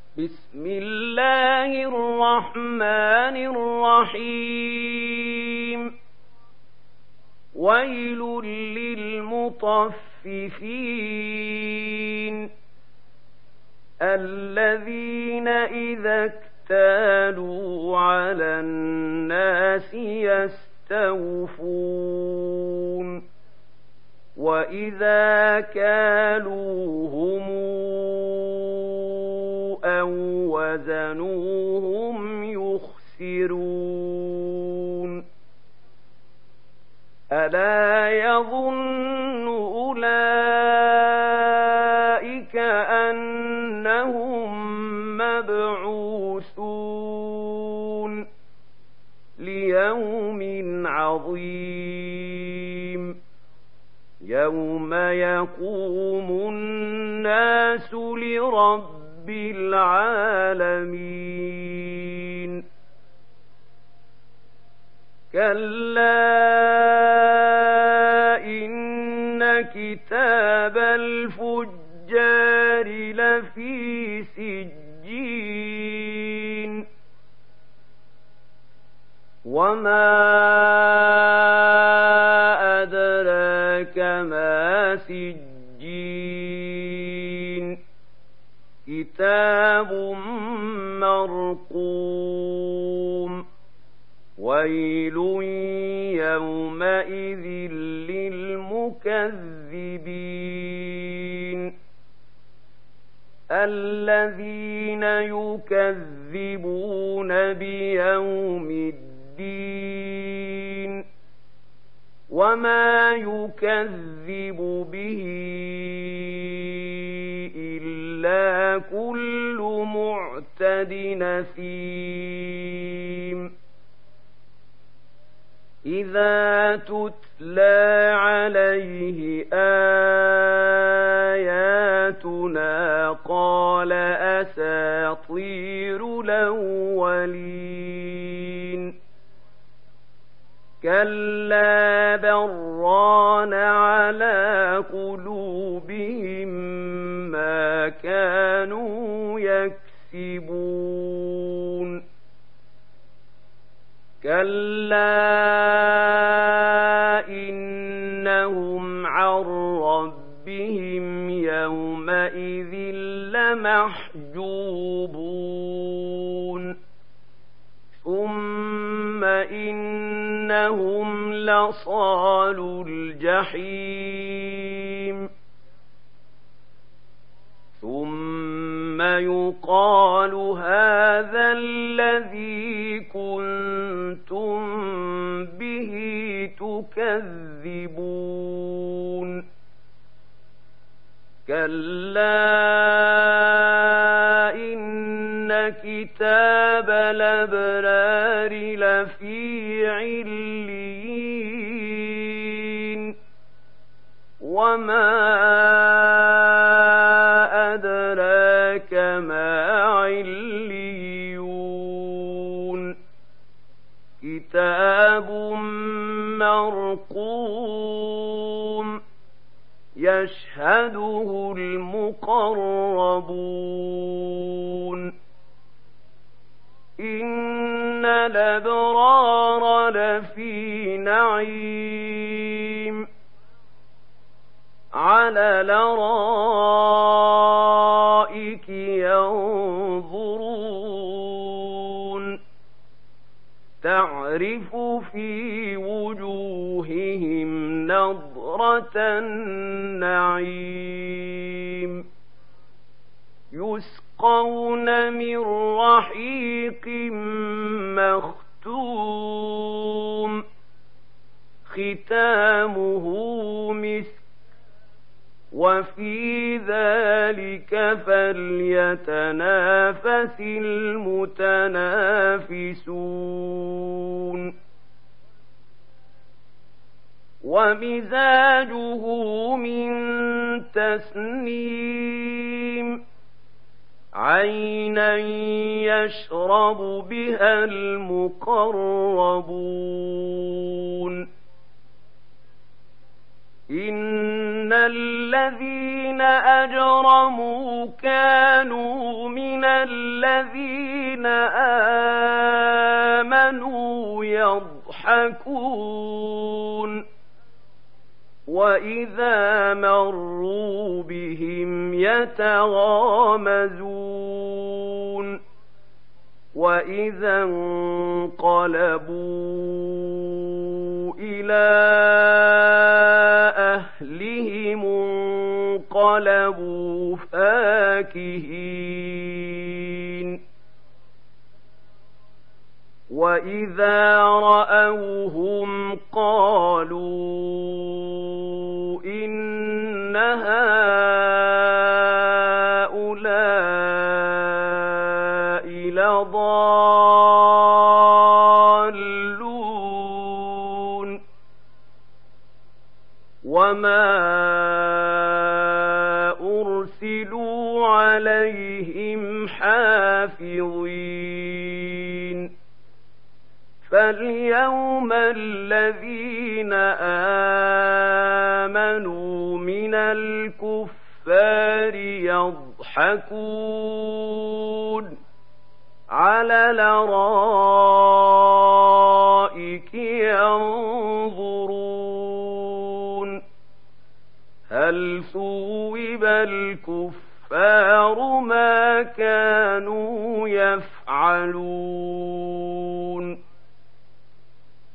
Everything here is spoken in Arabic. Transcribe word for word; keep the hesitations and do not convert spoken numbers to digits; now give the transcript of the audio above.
بسم الله الرحمن الرحيم ويل للمطففين الذين إذا اكتالوا على الناس يستوفون وإذا كالوهم أو وزنوهم يخسرون ألا يظن أولئك أنهم مبعوثون ليوم عظيم يوم يقوم الناس لرب العالمين كلا إن كتاب الفجار لفي سجين وما أدراك ما سجين كتاب مرقوم ويل يومئذ للمكذبين الذين يكذبون بيوم الدين وما يكذب به إلا كل معتد نثيم إذا تتلى عليه آياتنا قال أساطير الأولين كلا بران على قلوبهم ما كانوا يكسبون كلا إنهم عن ربهم يومئذ لمحجوبون ثم إنهم لصالو الجحيم ثم يقال هذا الذي كنتم به تكذبون كلا إن كتاب الأبرار لفي عليين وما أدراك ما عليون كتاب مرقوم يشهده المقربون إن الأبرار لفي نعيم على الأرائك ينظرون تعرف في وجوههم نضرة النعيم يسقون من رحيق مختوم ختامه مسك وفي ذلك فليتنافس المتنافسون ومزاجه من تسنيم عينا يشرب بها المقربون إن الذين أجرموا كانوا من يضحكون وإذا مروا بهم يتغامزون وإذا انقلبوا إلى أهلهم انقلبوا فاكهين وإذا رأوهم قالوا إن هؤلاء لضالون وما أرسلوا عليهم حافظين فاليوم الذين آمنوا من الكفار يضحكون على الأرائك ينظرون هل ثوب الكفار ما كانوا يفعلون